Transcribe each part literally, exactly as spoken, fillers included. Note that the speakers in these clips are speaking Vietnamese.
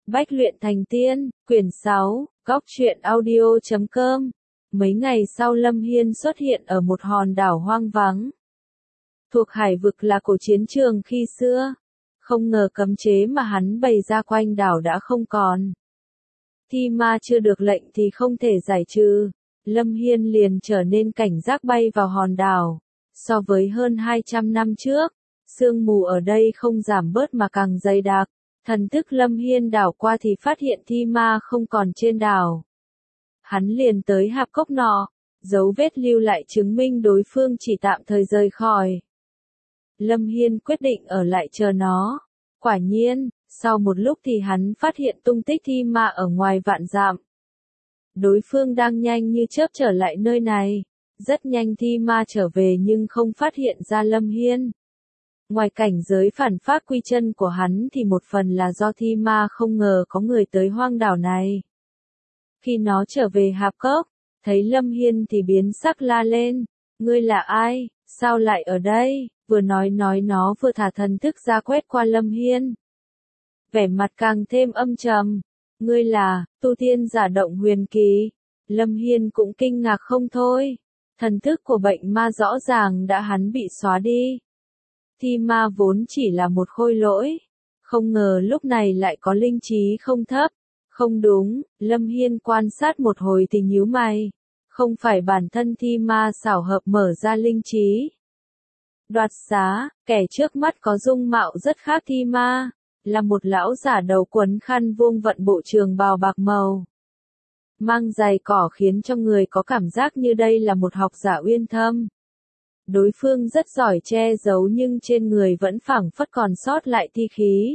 Bách luyện thành tiên, quyển sáu, góc truyện audio chấm com. Mấy ngày sau Lâm Hiên xuất hiện ở một hòn đảo hoang vắng. Thuộc hải vực là cổ chiến trường khi xưa. Không ngờ cấm chế mà hắn bày ra quanh đảo đã không còn. Thi ma chưa được lệnh thì không thể giải trừ. Lâm Hiên liền trở nên cảnh giác bay vào hòn đảo. So với hơn hai trăm năm trước, sương mù ở đây không giảm bớt mà càng dày đặc. Thần thức Lâm Hiên đảo qua thì phát hiện thi ma không còn trên đảo. Hắn liền tới hạp cốc nọ, dấu vết lưu lại chứng minh đối phương chỉ tạm thời rời khỏi. Lâm Hiên quyết định ở lại chờ nó. Quả nhiên, sau một lúc thì hắn phát hiện tung tích thi ma ở ngoài vạn dặm. Đối phương đang nhanh như chớp trở lại nơi này. Rất nhanh thi ma trở về nhưng không phát hiện ra Lâm Hiên. Ngoài cảnh giới phản pháp quy chân của hắn thì một phần là do thi ma không ngờ có người tới hoang đảo này. Khi nó trở về hạp cốc, thấy Lâm Hiên thì biến sắc la lên, ngươi là ai, sao lại ở đây, vừa nói nói nó vừa thả thần thức ra quét qua Lâm Hiên. Vẻ mặt càng thêm âm trầm, ngươi là, tu tiên giả Động Huyền Kỳ, Lâm Hiên cũng kinh ngạc không thôi, thần thức của bệnh ma rõ ràng đã hắn bị xóa đi. Thi ma vốn chỉ là một khôi lỗi, không ngờ lúc này lại có linh trí không thấp. Không đúng, Lâm Hiên quan sát một hồi thì nhíu mày, không phải bản thân thi ma xảo hợp mở ra linh trí. Đoạt xá, kẻ trước mắt có dung mạo rất khác thi ma, là một lão giả đầu quấn khăn vuông vận bộ trường bào bạc màu. Mang giày cỏ khiến cho người có cảm giác như đây là một học giả uyên thâm. Đối phương rất giỏi che giấu nhưng trên người vẫn phảng phất còn sót lại thi khí.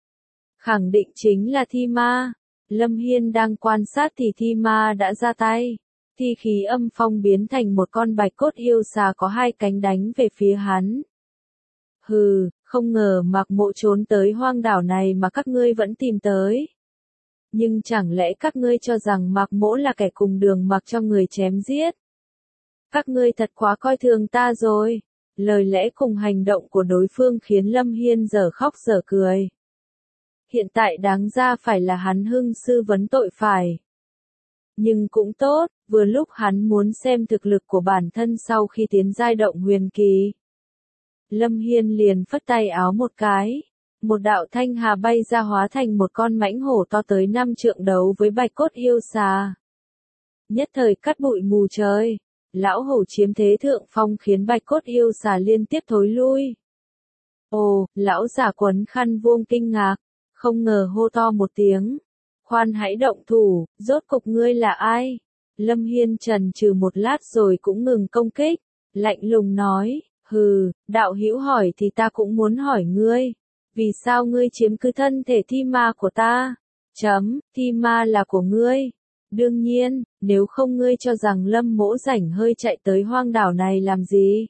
Khẳng định chính là thi ma. Lâm Hiên đang quan sát thì thi ma đã ra tay. Thi khí âm phong biến thành một con bạch cốt yêu xà có hai cánh đánh về phía hắn. Hừ, không ngờ Mạc Mộ trốn tới hoang đảo này mà các ngươi vẫn tìm tới. Nhưng chẳng lẽ các ngươi cho rằng Mạc Mỗ là kẻ cùng đường mặc cho người chém giết? Các ngươi thật quá coi thường ta rồi. Lời lẽ cùng hành động của đối phương khiến Lâm Hiên dở khóc dở cười. Hiện tại đáng ra phải là hắn hưng sư vấn tội phải. Nhưng cũng tốt, vừa lúc hắn muốn xem thực lực của bản thân sau khi tiến giai Động Huyền Kỳ. Lâm Hiên liền phất tay áo một cái. Một đạo thanh hà bay ra hóa thành một con mãnh hổ to tới năm trượng đấu với bạch cốt yêu xà. Nhất thời cắt bụi mù trời. Lão hổ chiếm thế thượng phong khiến bạch cốt yêu xà liên tiếp thối lui. Ồ, lão giả quấn khăn vuông kinh ngạc. Không ngờ hô to một tiếng. Khoan hãy động thủ, rốt cục ngươi là ai? Lâm Hiên trần trừ một lát rồi cũng ngừng công kích. Lạnh lùng nói, hừ, đạo hữu hỏi thì ta cũng muốn hỏi ngươi. Vì sao ngươi chiếm cứ thân thể thi ma của ta? Chấm, thi ma là của ngươi. Đương nhiên, nếu không ngươi cho rằng Lâm Mỗ rảnh hơi chạy tới hoang đảo này làm gì?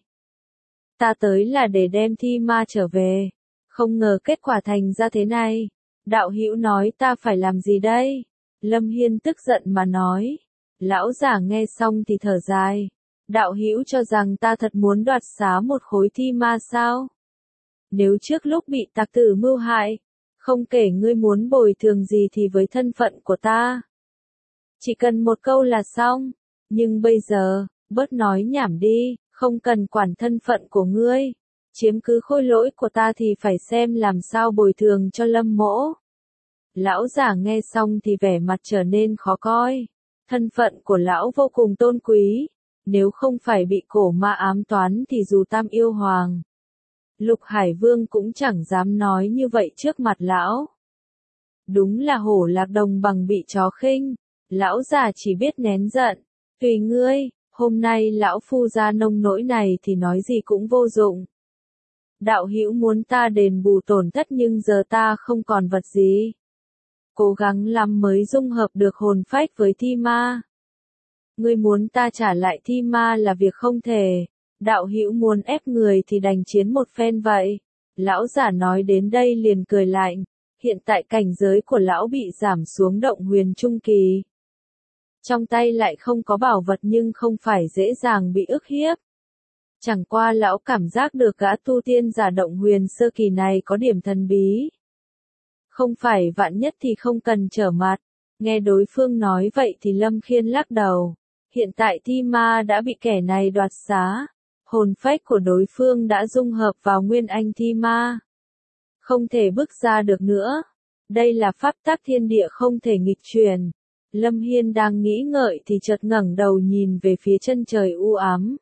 Ta tới là để đem thi ma trở về. Không ngờ kết quả thành ra thế này. Đạo hữu nói ta phải làm gì đây? Lâm Hiên tức giận mà nói. Lão giả nghe xong thì thở dài. Đạo hữu cho rằng ta thật muốn đoạt xá một khối thi ma sao? Nếu trước lúc bị tặc tử mưu hại, không kể ngươi muốn bồi thường gì thì với thân phận của ta. Chỉ cần một câu là xong. Nhưng bây giờ, bớt nói nhảm đi, không cần quản thân phận của ngươi. Chiếm cứ khôi lỗi của ta thì phải xem làm sao bồi thường cho Lâm Mỗ. Lão giả nghe xong thì vẻ mặt trở nên khó coi. Thân phận của lão vô cùng tôn quý. Nếu không phải bị cổ ma ám toán thì dù Tam Yêu Hoàng, Lục Hải Vương cũng chẳng dám nói như vậy trước mặt lão. Đúng là hổ lạc đồng bằng bị chó khinh. Lão già chỉ biết nén giận. Tùy ngươi, hôm nay lão phu ra nông nỗi này thì nói gì cũng vô dụng. Đạo hữu muốn ta đền bù tổn thất nhưng giờ ta không còn vật gì. Cố gắng lắm mới dung hợp được hồn phách với thi ma. Ngươi muốn ta trả lại thi ma là việc không thể. Đạo hữu muốn ép người thì đành chiến một phen vậy. Lão giả nói đến đây liền cười lạnh. Hiện tại cảnh giới của lão bị giảm xuống Động Huyền Trung Kỳ. Trong tay lại không có bảo vật nhưng không phải dễ dàng bị ức hiếp. Chẳng qua lão cảm giác được gã tu tiên giả Động Huyền Sơ Kỳ này có điểm thần bí. Không phải vạn nhất thì không cần trở mặt. Nghe đối phương nói vậy thì Lâm Khiên lắc đầu. Hiện tại thi ma đã bị kẻ này đoạt xá. Hồn phách của đối phương đã dung hợp vào nguyên anh thi ma. Không thể bước ra được nữa. Đây là pháp tắc thiên địa không thể nghịch truyền. Lâm Hiên đang nghĩ ngợi thì chợt ngẩng đầu nhìn về phía chân trời u ám.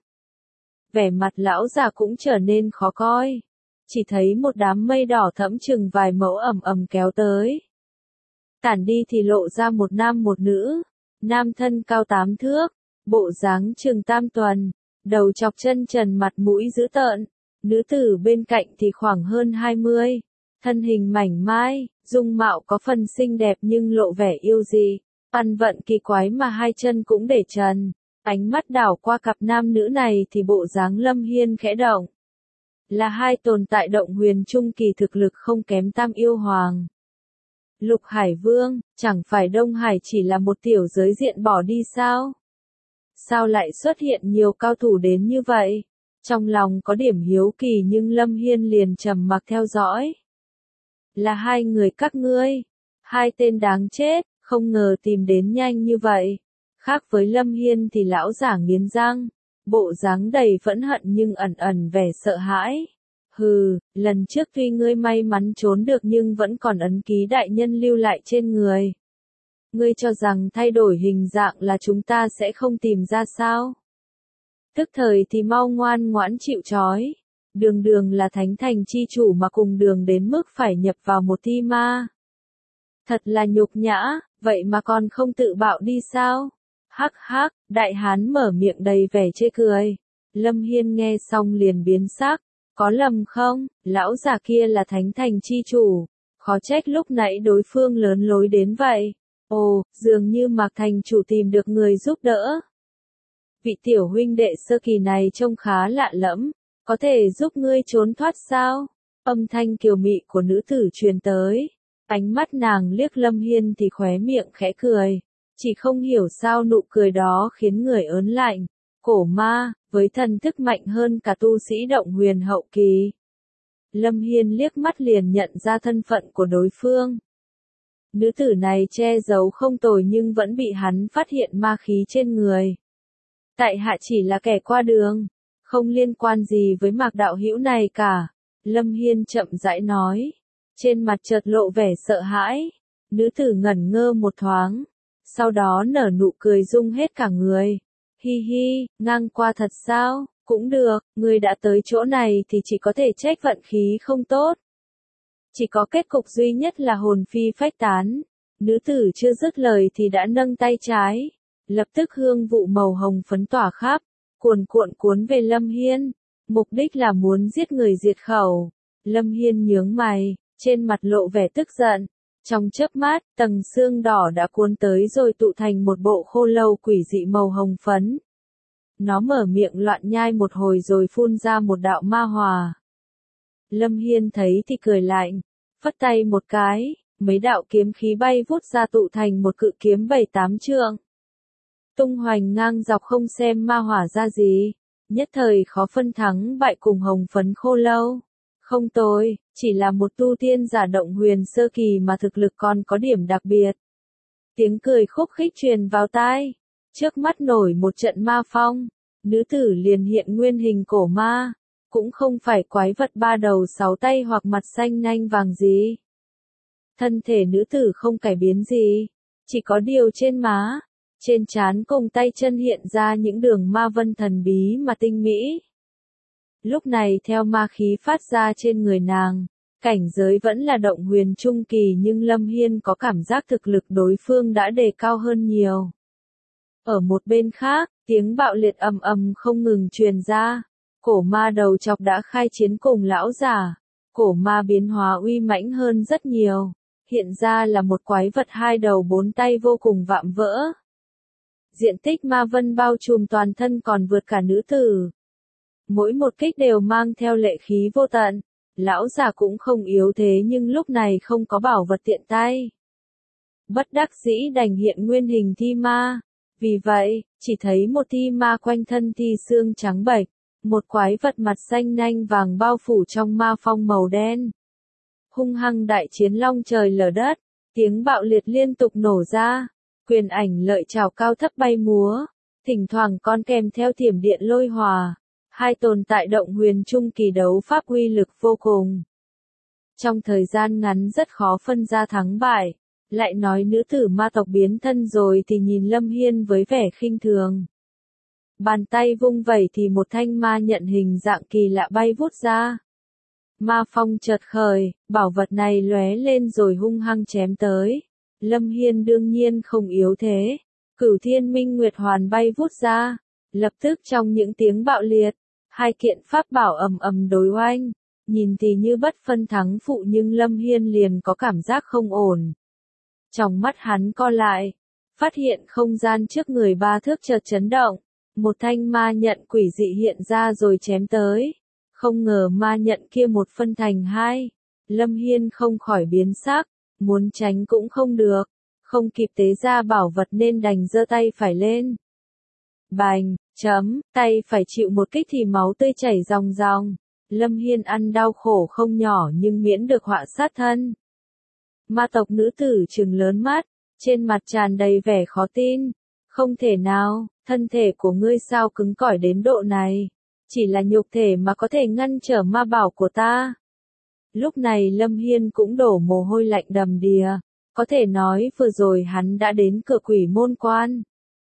Vẻ mặt lão già cũng trở nên khó coi. Chỉ thấy một đám mây đỏ thẫm chừng vài mẫu ầm ầm kéo tới. Tản đi thì lộ ra một nam một nữ. Nam thân cao tám thước, bộ dáng chừng tam tuần, đầu chọc chân trần mặt mũi dữ tợn. Nữ tử bên cạnh thì khoảng hơn hai mươi. Thân hình mảnh mai, dung mạo có phần xinh đẹp nhưng lộ vẻ yêu dị. Ăn vận kỳ quái mà hai chân cũng để trần. Ánh mắt đảo qua cặp nam nữ này thì bộ dáng Lâm Hiên khẽ động. Là hai tồn tại động huyền trung kỳ thực lực không kém Tam Yêu Hoàng. Lục Hải Vương, chẳng phải Đông Hải chỉ là một tiểu giới diện bỏ đi sao? Sao lại xuất hiện nhiều cao thủ đến như vậy? Trong lòng có điểm hiếu kỳ nhưng Lâm Hiên liền trầm mặc theo dõi. Là hai người các ngươi. Hai tên đáng chết, không ngờ tìm đến nhanh như vậy. Khác với Lâm Hiên thì lão giả nghiến răng. Bộ dáng đầy phẫn hận nhưng ẩn ẩn vẻ sợ hãi. Hừ, lần trước tuy ngươi may mắn trốn được nhưng vẫn còn ấn ký đại nhân lưu lại trên người. Ngươi cho rằng thay đổi hình dạng là chúng ta sẽ không tìm ra sao? Tức thời thì mau ngoan ngoãn chịu trói. Đường đường là thánh thành chi chủ mà cùng đường đến mức phải nhập vào một thi ma. Thật là nhục nhã, vậy mà còn không tự bạo đi sao? Hắc hắc, đại hán mở miệng đầy vẻ chê cười. Lâm Hiên nghe xong liền biến sắc. Có lầm không, lão già kia là thánh thành chi chủ. Khó trách lúc nãy đối phương lớn lối đến vậy. Ồ, dường như Mạc thành chủ tìm được người giúp đỡ. Vị tiểu huynh đệ sơ kỳ này trông khá lạ lẫm. Có thể giúp ngươi trốn thoát sao? Âm thanh kiều mị của nữ tử truyền tới. Ánh mắt nàng liếc Lâm Hiên thì khóe miệng khẽ cười. Chỉ không hiểu sao nụ cười đó khiến người ớn lạnh. Cổ ma, với thần thức mạnh hơn cả tu sĩ động huyền hậu kỳ. Lâm Hiên liếc mắt liền nhận ra thân phận của đối phương. Nữ tử này che giấu không tồi nhưng vẫn bị hắn phát hiện ma khí trên người. Tại hạ chỉ là kẻ qua đường, không liên quan gì với Mạc đạo hữu này cả. Lâm Hiên chậm rãi nói. Trên mặt chợt lộ vẻ sợ hãi. Nữ tử ngẩn ngơ một thoáng. Sau đó nở nụ cười rung hết cả người. Hi hi, ngang qua thật sao? Cũng được, người đã tới chỗ này thì chỉ có thể trách vận khí không tốt. Chỉ có kết cục duy nhất là hồn phi phách tán. Nữ tử chưa dứt lời thì đã nâng tay trái. Lập tức hương vụ màu hồng phấn tỏa khắp, cuồn cuộn cuốn về Lâm Hiên. Mục đích là muốn giết người diệt khẩu. Lâm Hiên nhướng mày, trên mặt lộ vẻ tức giận. Trong chớp mắt, tầng xương đỏ đã cuốn tới rồi tụ thành một bộ khô lâu quỷ dị màu hồng phấn. Nó mở miệng loạn nhai một hồi rồi phun ra một đạo ma hòa. Lâm Hiên thấy thì cười lạnh, phất tay một cái, mấy đạo kiếm khí bay vút ra tụ thành một cự kiếm bảy tám trượng. Tung hoành ngang dọc không xem ma hỏa ra gì, nhất thời khó phân thắng bại cùng hồng phấn khô lâu. Không tồi, chỉ là một tu tiên giả động huyền sơ kỳ mà thực lực còn có điểm đặc biệt. Tiếng cười khúc khích truyền vào tai. Trước mắt nổi một trận ma phong. Nữ tử liền hiện nguyên hình cổ ma. Cũng không phải quái vật ba đầu sáu tay hoặc mặt xanh nanh vàng gì. Thân thể nữ tử không cải biến gì. Chỉ có điều trên má, trên trán cùng tay chân hiện ra những đường ma vân thần bí mà tinh mỹ. Lúc này theo ma khí phát ra trên người nàng, cảnh giới vẫn là động huyền trung kỳ nhưng Lâm Hiên có cảm giác thực lực đối phương đã đề cao hơn nhiều. Ở một bên khác, tiếng bạo liệt ầm ầm không ngừng truyền ra. Cổ ma đầu chọc đã khai chiến cùng lão giả. Cổ ma biến hóa uy mãnh hơn rất nhiều. Hiện ra là một quái vật hai đầu bốn tay vô cùng vạm vỡ. Diện tích ma vân bao trùm toàn thân còn vượt cả nữ tử. Mỗi một kích đều mang theo lệ khí vô tận. Lão già cũng không yếu thế nhưng lúc này không có bảo vật tiện tay. Bất đắc dĩ đành hiện nguyên hình thi ma. Vì vậy, chỉ thấy một thi ma quanh thân thi xương trắng bệch. Một quái vật mặt xanh nanh vàng bao phủ trong ma phong màu đen. hung hăng đại chiến long trời lở đất, tiếng bạo liệt liên tục nổ ra, quyền ảnh lợi trảo cao thấp bay múa, thỉnh thoảng còn kèm theo thiểm điện lôi hòa, hai tồn tại động huyền trung kỳ đấu pháp uy lực vô cùng. Trong thời gian ngắn rất khó phân ra thắng bại, lại nói nữ tử ma tộc biến thân rồi thì nhìn Lâm Hiên với vẻ khinh thường. Bàn tay vung vẩy thì một thanh ma nhận hình dạng kỳ lạ bay vút ra. Ma phong chợt khởi, bảo vật này lóe lên rồi hung hăng chém tới. Lâm Hiên đương nhiên không yếu thế. Cửu Thiên Minh Nguyệt Hoàn bay vút ra. Lập tức trong những tiếng bạo liệt, hai kiện pháp bảo ầm ầm đối oanh. Nhìn thì như bất phân thắng phụ nhưng Lâm Hiên liền có cảm giác không ổn. Trong mắt hắn co lại, phát hiện không gian trước người ba thước chợt chấn động. Một thanh ma nhận quỷ dị hiện ra rồi chém tới. Không ngờ ma nhận kia một phân thành hai. Lâm Hiên không khỏi biến sắc, muốn tránh cũng không được. Không kịp tế ra bảo vật nên đành giơ tay phải lên. Bành, chấm, tay phải chịu một kích thì máu tươi chảy ròng ròng. Lâm Hiên ăn đau khổ không nhỏ nhưng miễn được họa sát thân. Ma tộc nữ tử trừng lớn mắt, trên mặt tràn đầy vẻ khó tin. Không thể nào, thân thể của ngươi sao cứng cỏi đến độ này? Chỉ là nhục thể mà có thể ngăn trở ma bảo của ta. Lúc này Lâm Hiên cũng đổ mồ hôi lạnh đầm đìa. Có thể nói vừa rồi hắn đã đến cửa quỷ môn quan.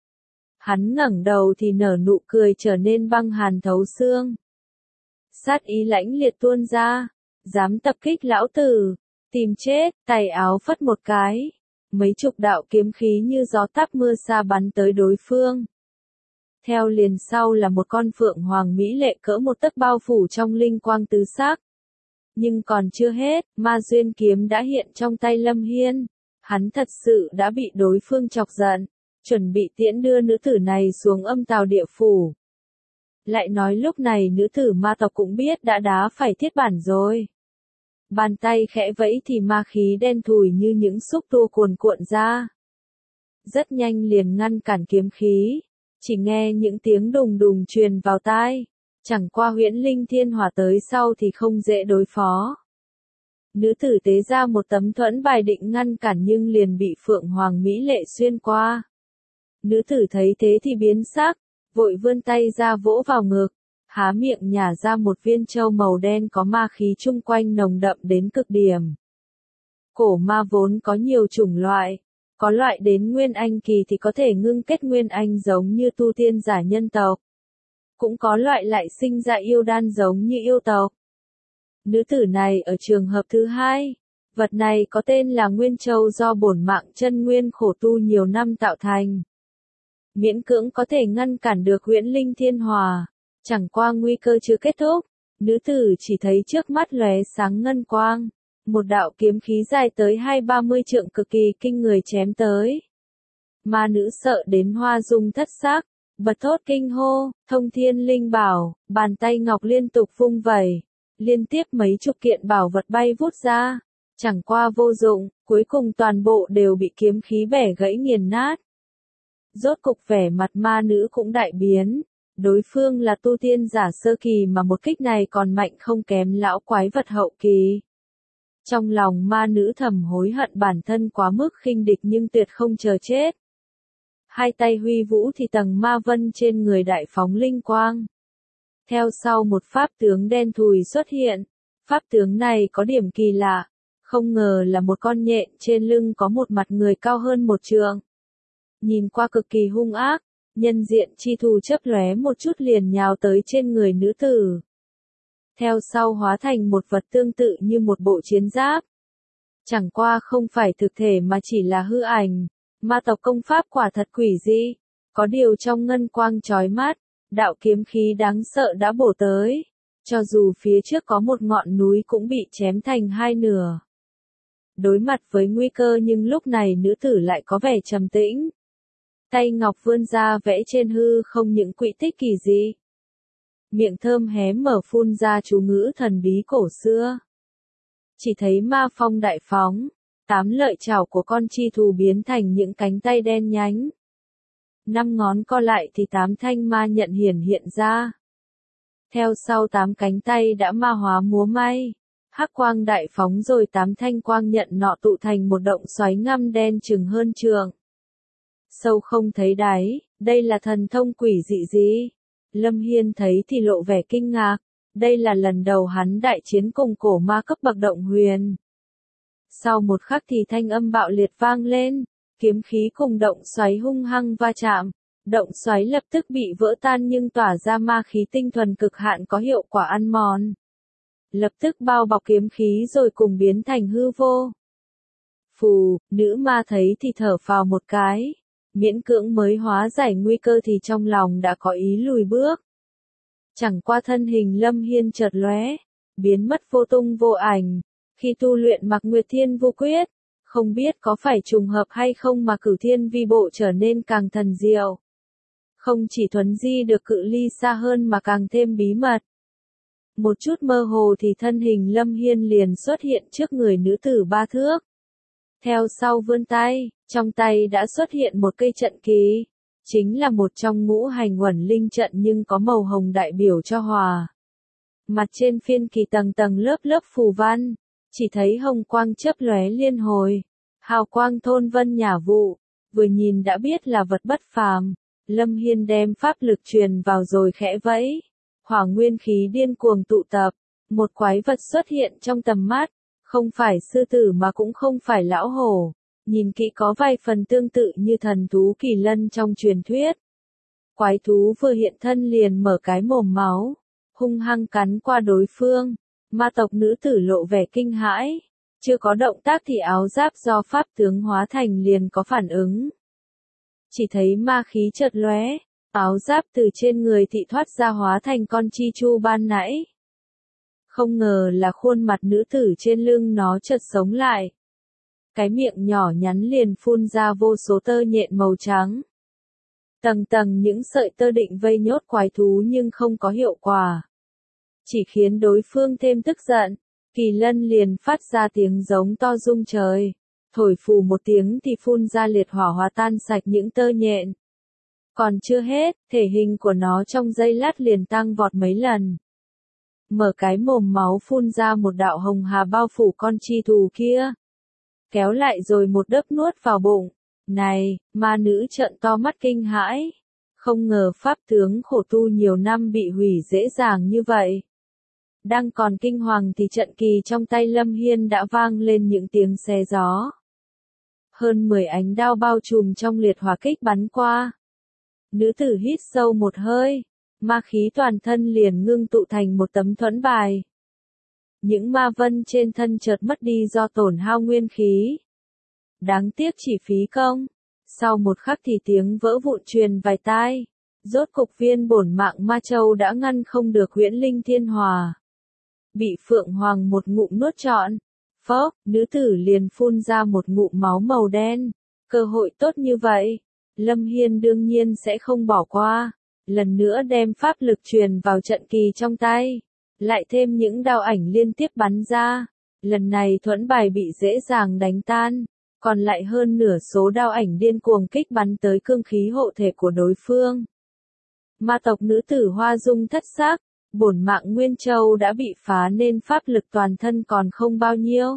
Hắn ngẩng đầu thì nở nụ cười trở nên băng hàn thấu xương. Sát ý lãnh liệt tuôn ra. Dám tập kích lão tử. Tìm chết, tay áo phất một cái. Mấy chục đạo kiếm khí như gió táp mưa xa bắn tới đối phương. Theo liền sau là một con phượng hoàng mỹ lệ cỡ một tấc bao phủ trong linh quang tứ sắc. Nhưng còn chưa hết, ma duyên kiếm đã hiện trong tay Lâm Hiên. Hắn thật sự đã bị đối phương chọc giận, chuẩn bị tiễn đưa nữ tử này xuống âm tào địa phủ. Lại nói lúc này nữ tử ma tộc cũng biết đã đá phải thiết bản rồi. Bàn tay khẽ vẫy thì ma khí đen thùi như những xúc tua cuồn cuộn ra. Rất nhanh liền ngăn cản kiếm khí. Chỉ nghe những tiếng đùng đùng truyền vào tai. Chẳng qua huyễn linh thiên hỏa tới sau thì không dễ đối phó. Nữ tử tế ra một tấm thuẫn bài định ngăn cản nhưng liền bị phượng hoàng mỹ lệ xuyên qua. Nữ tử thấy thế thì biến sắc, vội vươn tay ra vỗ vào ngực. Há miệng nhả ra một viên châu màu đen có ma khí chung quanh nồng đậm đến cực điểm. Cổ ma vốn có nhiều chủng loại. Có loại đến nguyên anh kỳ thì có thể ngưng kết nguyên anh giống như tu tiên giả nhân tộc. Cũng có loại lại sinh ra yêu đan giống như yêu tộc. Nữ tử này ở trường hợp thứ hai. Vật này có tên là Nguyên Châu do bổn mạng chân nguyên khổ tu nhiều năm tạo thành. Miễn cưỡng có thể ngăn cản được huyễn linh thiên hòa. Chẳng qua nguy cơ chưa kết thúc. Nữ tử chỉ thấy trước mắt lóe sáng ngân quang. Một đạo kiếm khí dài tới hai ba mươi trượng cực kỳ kinh người chém tới. Ma nữ sợ đến hoa dung thất sắc, bật thốt kinh hô, thông thiên linh bảo, bàn tay ngọc liên tục vung vẩy, liên tiếp mấy chục kiện bảo vật bay vút ra, chẳng qua vô dụng, cuối cùng toàn bộ đều bị kiếm khí bẻ gãy nghiền nát. Rốt cục vẻ mặt ma nữ cũng đại biến, đối phương là tu tiên giả sơ kỳ mà một kích này còn mạnh không kém lão quái vật hậu kỳ. Trong lòng ma nữ thầm hối hận bản thân quá mức khinh địch nhưng tuyệt không chờ chết. Hai tay huy vũ thì tầng ma vân trên người đại phóng linh quang. Theo sau một pháp tướng đen thùi xuất hiện. Pháp tướng này có điểm kỳ lạ. Không ngờ là một con nhện trên lưng có một mặt người cao hơn một trượng. Nhìn qua cực kỳ hung ác, nhân diện chi thù chớp lóe một chút liền nhào tới trên người nữ tử. Theo sau hóa thành một vật tương tự như một bộ chiến giáp. Chẳng qua không phải thực thể mà chỉ là hư ảnh. Ma tộc công pháp quả thật quỷ dị. Có điều trong ngân quang chói mắt, đạo kiếm khí đáng sợ đã bổ tới. Cho dù phía trước có một ngọn núi cũng bị chém thành hai nửa. Đối mặt với nguy cơ nhưng lúc này nữ tử lại có vẻ trầm tĩnh. Tay ngọc vươn ra vẽ trên hư không những quỹ tích kỳ dị. Miệng thơm hé mở phun ra chú ngữ thần bí cổ xưa. Chỉ thấy ma phong đại phóng, tám lợi chảo của con chi thù biến thành những cánh tay đen nhánh. Năm ngón co lại thì tám thanh ma nhận hiển hiện ra. Theo sau tám cánh tay đã ma hóa múa may. Hắc quang đại phóng rồi tám thanh quang nhận nọ tụ thành một động xoáy ngăm đen chừng hơn trượng. Sâu không thấy đáy, đây là thần thông quỷ dị gì? Lâm Hiên thấy thì lộ vẻ kinh ngạc, đây là lần đầu hắn đại chiến cùng cổ ma cấp bậc động huyền. Sau một khắc thì thanh âm bạo liệt vang lên, kiếm khí cùng động xoáy hung hăng va chạm, động xoáy lập tức bị vỡ tan nhưng tỏa ra ma khí tinh thuần cực hạn có hiệu quả ăn mòn. Lập tức bao bọc kiếm khí rồi cùng biến thành hư vô. Phù, nữ ma thấy thì thở phào một cái, miễn cưỡng mới hóa giải nguy cơ thì trong lòng đã có ý lùi bước. Chẳng qua thân hình Lâm Hiên chợt lóe, biến mất vô tung vô ảnh, khi tu luyện Mạc Nguyệt Thiên Vô Quyết, không biết có phải trùng hợp hay không mà Cửu Thiên Vi Bộ trở nên càng thần diệu. Không chỉ thuấn di được cự ly xa hơn mà càng thêm bí mật. Một chút mơ hồ thì thân hình Lâm Hiên liền xuất hiện trước người nữ tử ba thước. Theo sau vươn tay, trong tay đã xuất hiện một cây trận kỳ, chính là một trong ngũ hành uẩn linh trận nhưng có màu hồng đại biểu cho hòa. Mặt trên phiên kỳ tầng tầng lớp lớp phù văn, chỉ thấy hồng quang chớp lóe liên hồi, hào quang thôn vân nhả vụ, vừa nhìn đã biết là vật bất phàm. Lâm Hiên đem pháp lực truyền vào rồi khẽ vẫy, hỏa nguyên khí điên cuồng tụ tập, một quái vật xuất hiện trong tầm mắt, không phải sư tử mà cũng không phải lão hổ, nhìn kỹ có vài phần tương tự như thần thú kỳ lân trong truyền thuyết. Quái thú vừa hiện thân liền mở cái mồm máu, hung hăng cắn qua đối phương, ma tộc nữ tử lộ vẻ kinh hãi, chưa có động tác thì áo giáp do pháp tướng hóa thành liền có phản ứng. Chỉ thấy ma khí chợt lóe, áo giáp từ trên người thị thoát ra hóa thành con chi chu ban nãy. Không ngờ là khuôn mặt nữ tử trên lưng nó chợt sống lại. Cái miệng nhỏ nhắn liền phun ra vô số tơ nhện màu trắng. Tầng tầng những sợi tơ định vây nhốt quái thú nhưng không có hiệu quả. Chỉ khiến đối phương thêm tức giận, kỳ lân liền phát ra tiếng giống to rung trời. Thổi phù một tiếng thì phun ra liệt hỏa hóa tan sạch những tơ nhện. Còn chưa hết, thể hình của nó trong giây lát liền tăng vọt mấy lần. Mở cái mồm máu phun ra một đạo hồng hà bao phủ con chi thù kia. Kéo lại rồi một đớp nuốt vào bụng. Này, ma nữ trợn to mắt kinh hãi. Không ngờ pháp tướng khổ tu nhiều năm bị hủy dễ dàng như vậy. Đang còn kinh hoàng thì trận kỳ trong tay Lâm Hiên đã vang lên những tiếng xé gió. Hơn mười ánh đao bao trùm trong liệt hỏa kích bắn qua. Nữ tử hít sâu một hơi, ma khí toàn thân liền ngưng tụ thành một tấm thuẫn bài. Những ma vân trên thân chợt mất đi do tổn hao nguyên khí. Đáng tiếc chỉ phí công. Sau một khắc thì tiếng vỡ vụn truyền vài tai. Rốt cục viên bổn mạng ma châu đã ngăn không được huyễn linh thiên hòa. Bị Phượng Hoàng một ngụm nuốt trọn. Phốc, nữ tử liền phun ra một ngụm máu màu đen. Cơ hội tốt như vậy, Lâm Hiên đương nhiên sẽ không bỏ qua. Lần nữa đem pháp lực truyền vào trận kỳ trong tay. Lại thêm những đao ảnh liên tiếp bắn ra. Lần này thuẫn bài bị dễ dàng đánh tan. Còn lại hơn nửa số đao ảnh điên cuồng kích bắn tới cương khí hộ thể của đối phương. Ma tộc nữ tử Hoa Dung thất sắc. Bổn mạng Nguyên Châu đã bị phá nên pháp lực toàn thân còn không bao nhiêu.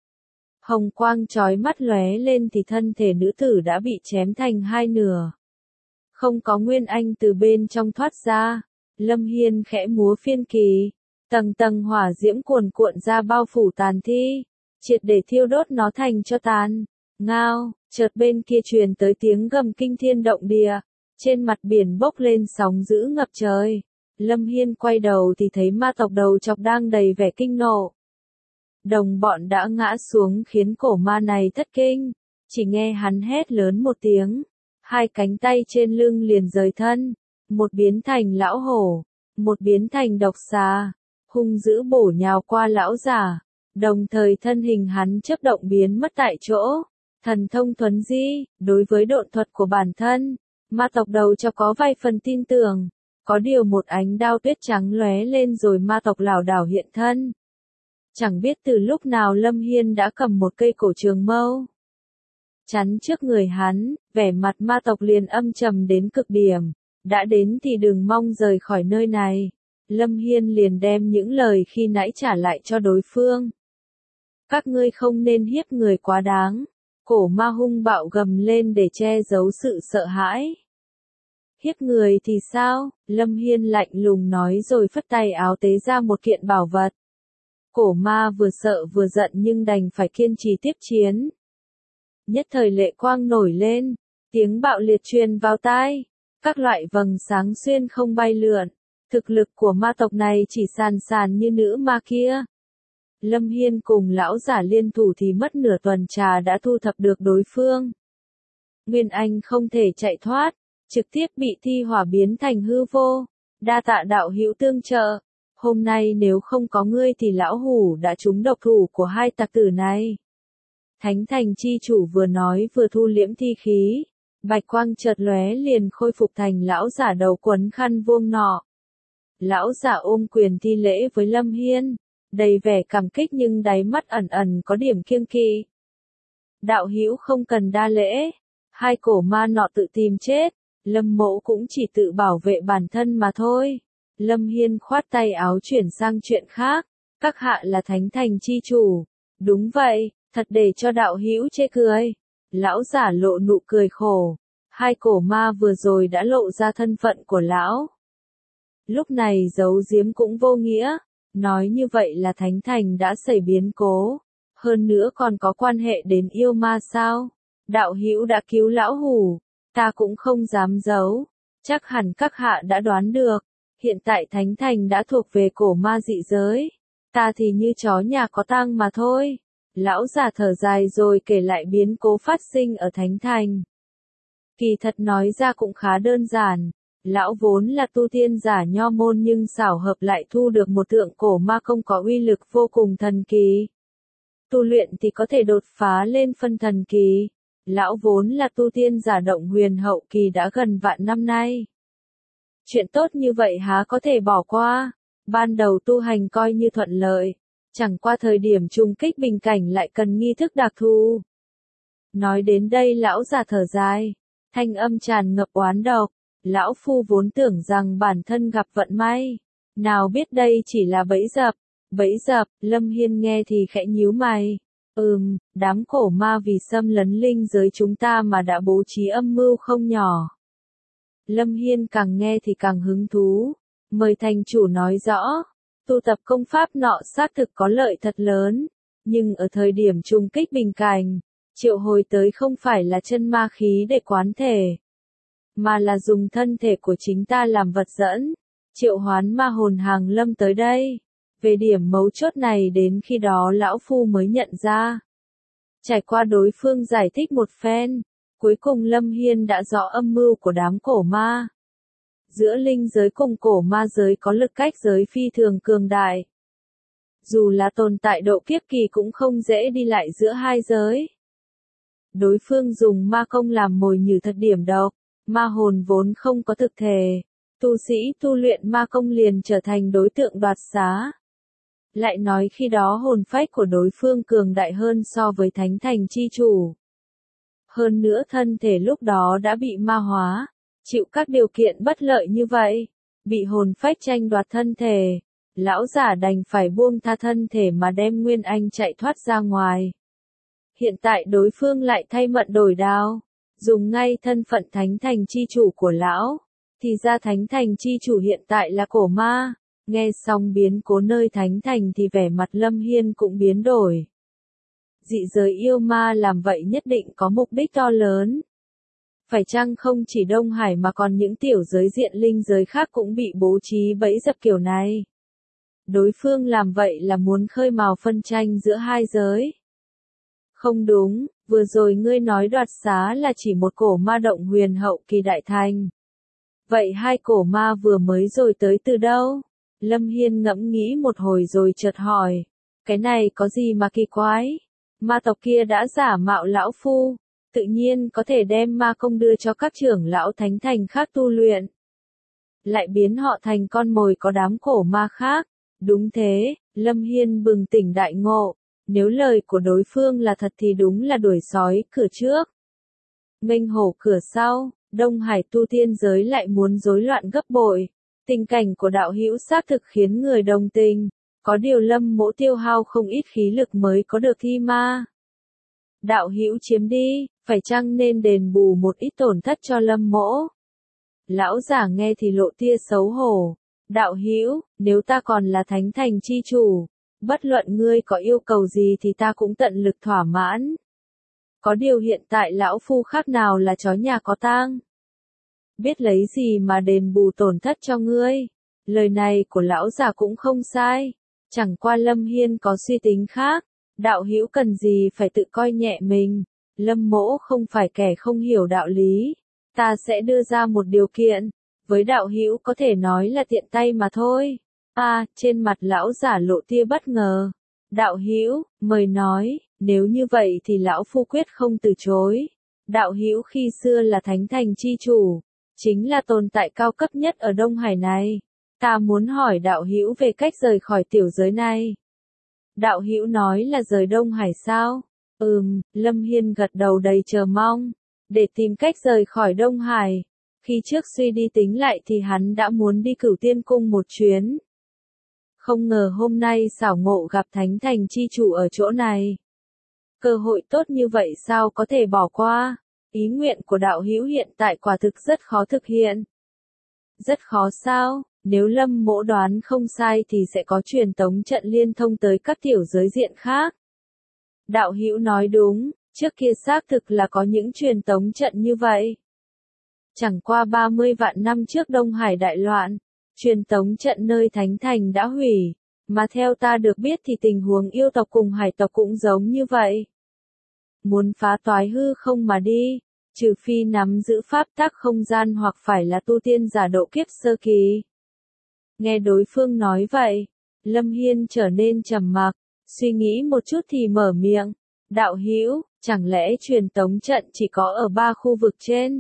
Hồng quang chói mắt lóe lên thì thân thể nữ tử đã bị chém thành hai nửa. Không có Nguyên Anh từ bên trong thoát ra. Lâm Hiên khẽ múa phiên kỳ. Tầng tầng hỏa diễm cuồn cuộn ra bao phủ tàn thi. Triệt để thiêu đốt nó thành cho tàn. Ngao, chợt bên kia truyền tới tiếng gầm kinh thiên động địa. Trên mặt biển bốc lên sóng dữ ngập trời. Lâm Hiên quay đầu thì thấy ma tộc đầu chọc đang đầy vẻ kinh nộ. Đồng bọn đã ngã xuống khiến cổ ma này thất kinh. Chỉ nghe hắn hét lớn một tiếng. Hai cánh tay trên lưng liền rời thân. Một biến thành lão hổ. Một biến thành độc xà. Hung dữ bổ nhào qua lão giả. Đồng thời thân hình hắn chớp động biến mất tại chỗ. Thần thông thuấn di, đối với độn thuật của bản thân. Ma tộc đầu chọc có vài phần tin tưởng. Có điều một ánh đao tuyết trắng lóe lên rồi ma tộc lảo đảo hiện thân. Chẳng biết từ lúc nào Lâm Hiên đã cầm một cây cổ trường mâu. Chắn trước người hắn, vẻ mặt ma tộc liền âm trầm đến cực điểm. Đã đến thì đừng mong rời khỏi nơi này. Lâm Hiên liền đem những lời khi nãy trả lại cho đối phương. Các ngươi không nên hiếp người quá đáng. Cổ ma hung bạo gầm lên để che giấu sự sợ hãi. Hiếp người thì sao? Lâm Hiên lạnh lùng nói rồi phất tay áo tế ra một kiện bảo vật. Cổ ma vừa sợ vừa giận nhưng đành phải kiên trì tiếp chiến. Nhất thời lệ quang nổi lên, tiếng bạo liệt truyền vào tai, các loại vầng sáng xuyên không bay lượn. Thực lực của ma tộc này chỉ sàn sàn như nữ ma kia. Lâm Hiên cùng lão giả liên thủ thì mất nửa tuần trà đã thu thập được đối phương. Nguyên Anh không thể chạy thoát, trực tiếp bị thi hỏa biến thành hư vô. Đa tạ đạo hữu tương trợ. Hôm nay nếu không có ngươi thì lão hủ đã trúng độc thủ của hai tặc tử này. Thánh thành chi chủ vừa nói vừa thu liễm thi khí. Bạch quang chợt lóe liền khôi phục thành lão giả đầu quấn khăn vuông nọ. Lão giả ôm quyền thi lễ với Lâm Hiên, đầy vẻ cảm kích nhưng đáy mắt ẩn ẩn có điểm kiêng kỵ. Đạo hữu không cần đa lễ, hai cổ ma nọ tự tìm chết, Lâm mỗ cũng chỉ tự bảo vệ bản thân mà thôi. Lâm Hiên khoát tay áo chuyển sang chuyện khác, các hạ là thánh thành chi chủ. Đúng vậy, thật để cho đạo hữu chê cười. Lão giả lộ nụ cười khổ, hai cổ ma vừa rồi đã lộ ra thân phận của lão. Lúc này giấu giếm cũng vô nghĩa, nói như vậy là thánh thành đã xảy biến cố, hơn nữa còn có quan hệ đến yêu ma sao? Đạo hữu đã cứu lão hủ, ta cũng không dám giấu, chắc hẳn các hạ đã đoán được, hiện tại thánh thành đã thuộc về cổ ma dị giới, ta thì như chó nhà có tang mà thôi. Lão giả thở dài rồi kể lại biến cố phát sinh ở thánh thành. Kỳ thật nói ra cũng khá đơn giản. Lão vốn là tu tiên giả nho môn nhưng xảo hợp lại thu được một tượng cổ ma công có uy lực vô cùng thần kỳ. Tu luyện thì có thể đột phá lên phân thần kỳ. Lão vốn là tu tiên giả động huyền hậu kỳ đã gần vạn năm nay. Chuyện tốt như vậy há có thể bỏ qua. Ban đầu tu hành coi như thuận lợi. Chẳng qua thời điểm trùng kích bình cảnh lại cần nghi thức đặc thù. Nói đến đây lão già thở dài. Thanh âm tràn ngập oán độc. Lão phu vốn tưởng rằng bản thân gặp vận may, nào biết đây chỉ là bẫy dập. Bẫy dập, Lâm Hiên nghe thì khẽ nhíu mày. Ừm, đám cổ ma vì xâm lấn linh giới chúng ta mà đã bố trí âm mưu không nhỏ. Lâm Hiên càng nghe thì càng hứng thú. Mời thành chủ nói rõ, tu tập công pháp nọ xác thực có lợi thật lớn, nhưng ở thời điểm trùng kích bình cảnh, triệu hồi tới không phải là chân ma khí để quán thể, mà là dùng thân thể của chính ta làm vật dẫn, triệu hoán ma hồn hàng lâm tới đây. Về điểm mấu chốt này đến khi đó lão phu mới nhận ra. Trải qua đối phương giải thích một phen, cuối cùng Lâm Hiên đã rõ âm mưu của đám cổ ma. Giữa linh giới cùng cổ ma giới có lực cách giới phi thường cường đại. Dù là tồn tại độ kiếp kỳ cũng không dễ đi lại giữa hai giới. Đối phương dùng ma công làm mồi nhử thật điểm độc. Ma hồn vốn không có thực thể, tu sĩ tu luyện ma công liền trở thành đối tượng đoạt xá. Lại nói khi đó hồn phách của đối phương cường đại hơn so với thánh thành chi chủ. Hơn nữa thân thể lúc đó đã bị ma hóa, chịu các điều kiện bất lợi như vậy, bị hồn phách tranh đoạt thân thể, lão giả đành phải buông tha thân thể mà đem Nguyên Anh chạy thoát ra ngoài. Hiện tại đối phương lại thay mận đổi đao. Dùng ngay thân phận thánh thành chi chủ của lão, thì ra thánh thành chi chủ hiện tại là cổ ma. Nghe xong biến cố nơi thánh thành thì vẻ mặt Lâm Hiên cũng biến đổi. Dị giới yêu ma làm vậy nhất định có mục đích to lớn. Phải chăng không chỉ Đông Hải mà còn những tiểu giới diện linh giới khác cũng bị bố trí bẫy dập kiểu này. Đối phương làm vậy là muốn khơi mào phân tranh giữa hai giới. Không đúng, vừa rồi ngươi nói đoạt xá là chỉ một cổ ma động huyền hậu kỳ đại thành. Vậy hai cổ ma vừa mới rồi tới từ đâu? Lâm Hiên ngẫm nghĩ một hồi rồi chợt hỏi. Cái này có gì mà kỳ quái? Ma tộc kia đã giả mạo lão phu, tự nhiên có thể đem ma công đưa cho các trưởng lão thánh thành khác tu luyện. Lại biến họ thành con mồi có đám cổ ma khác. Đúng thế, Lâm Hiên bừng tỉnh đại ngộ. Nếu lời của đối phương là thật thì đúng là đuổi sói cửa trước, nghênh hổ cửa sau. Đông Hải tu tiên giới lại muốn rối loạn gấp bội. Tình cảnh của đạo hữu xác thực khiến người đồng tình, có điều Lâm Mỗ tiêu hao không ít khí lực mới có được thi ma. Đạo hữu chiếm đi, phải chăng nên đền bù một ít tổn thất cho Lâm Mỗ? Lão giả nghe thì lộ tia xấu hổ. Đạo hữu, nếu ta còn là thánh thành chi chủ, bất luận ngươi có yêu cầu gì thì ta cũng tận lực thỏa mãn. Có điều hiện tại lão phu khác nào là chó nhà có tang. Biết lấy gì mà đền bù tổn thất cho ngươi. Lời này của lão già cũng không sai. Chẳng qua Lâm Hiên có suy tính khác. Đạo hữu cần gì phải tự coi nhẹ mình. Lâm Mỗ không phải kẻ không hiểu đạo lý. Ta sẽ đưa ra một điều kiện. Với đạo hữu có thể nói là tiện tay mà thôi. À, trên mặt lão giả lộ tia bất ngờ. Đạo hữu, mời nói, nếu như vậy thì lão phu quyết không từ chối. Đạo hữu khi xưa là thánh thành chi chủ, chính là tồn tại cao cấp nhất ở Đông Hải này. Ta muốn hỏi đạo hữu về cách rời khỏi tiểu giới này. Đạo hữu nói là rời Đông Hải sao? Ừm, Lâm Hiên gật đầu đầy chờ mong. Để tìm cách rời khỏi Đông Hải. Khi trước suy đi tính lại thì hắn đã muốn đi Cửu Tiên Cung một chuyến. Không ngờ hôm nay xảo ngộ gặp Thánh Thành chi chủ ở chỗ này. Cơ hội tốt như vậy sao có thể bỏ qua? Ý nguyện của đạo hữu hiện tại quả thực rất khó thực hiện. Rất khó sao? Nếu Lâm Mỗ đoán không sai thì sẽ có truyền tống trận liên thông tới các tiểu giới diện khác. Đạo hữu nói đúng, trước kia xác thực là có những truyền tống trận như vậy. Chẳng qua ba mươi vạn năm trước Đông Hải đại loạn, truyền tống trận nơi Thánh Thành đã hủy, mà theo ta được biết thì tình huống yêu tộc cùng hải tộc cũng giống như vậy. Muốn phá toái hư không mà đi, trừ phi nắm giữ pháp tắc không gian hoặc phải là tu tiên giả độ kiếp sơ kỳ. Nghe đối phương nói vậy, Lâm Hiên trở nên trầm mặc, suy nghĩ một chút thì mở miệng. Đạo hữu, chẳng lẽ truyền tống trận chỉ có ở ba khu vực trên?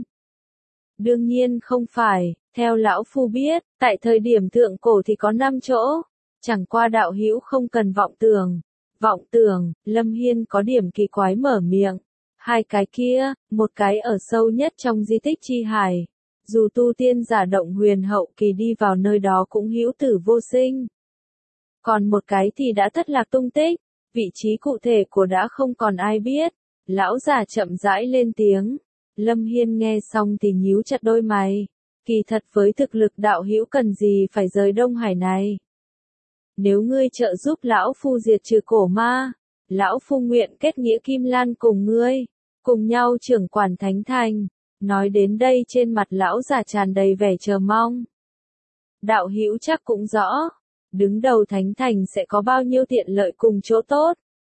Đương nhiên không phải, theo lão phu biết, tại thời điểm thượng cổ thì có năm chỗ. Chẳng qua đạo hữu không cần vọng tưởng. Vọng tưởng, Lâm Hiên có điểm kỳ quái mở miệng. Hai cái kia, một cái ở sâu nhất trong di tích chi hải. Dù tu tiên giả động huyền hậu kỳ đi vào nơi đó cũng hữu tử vô sinh. Còn một cái thì đã thất lạc tung tích, vị trí cụ thể của đã không còn ai biết. Lão già chậm rãi lên tiếng. Lâm Hiên nghe xong thì nhíu chặt đôi mày. Kỳ thật với thực lực đạo hữu cần gì phải rời Đông Hải này. Nếu ngươi trợ giúp lão phu diệt trừ cổ ma, lão phu nguyện kết nghĩa Kim Lan cùng ngươi, cùng nhau trưởng quản Thánh Thành. Nói đến đây trên mặt lão già tràn đầy vẻ chờ mong. Đạo hữu chắc cũng rõ, đứng đầu Thánh Thành sẽ có bao nhiêu tiện lợi cùng chỗ tốt.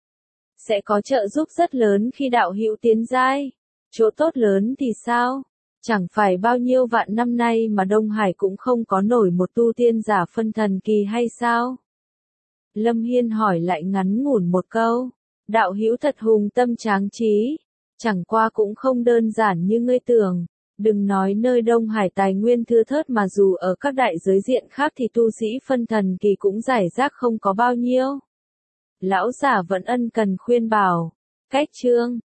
Sẽ có trợ giúp rất lớn khi đạo hữu tiến giai. Chỗ tốt lớn thì sao? Chẳng phải bao nhiêu vạn năm nay mà Đông Hải cũng không có nổi một tu tiên giả phân thần kỳ hay sao? Lâm Hiên hỏi lại ngắn ngủn một câu. Đạo hữu thật hùng tâm tráng trí. Chẳng qua cũng không đơn giản như ngươi tưởng. Đừng nói nơi Đông Hải tài nguyên thưa thớt mà dù ở các đại giới diện khác thì tu sĩ phân thần kỳ cũng rải rác không có bao nhiêu. Lão giả vẫn ân cần khuyên bảo. Cách chương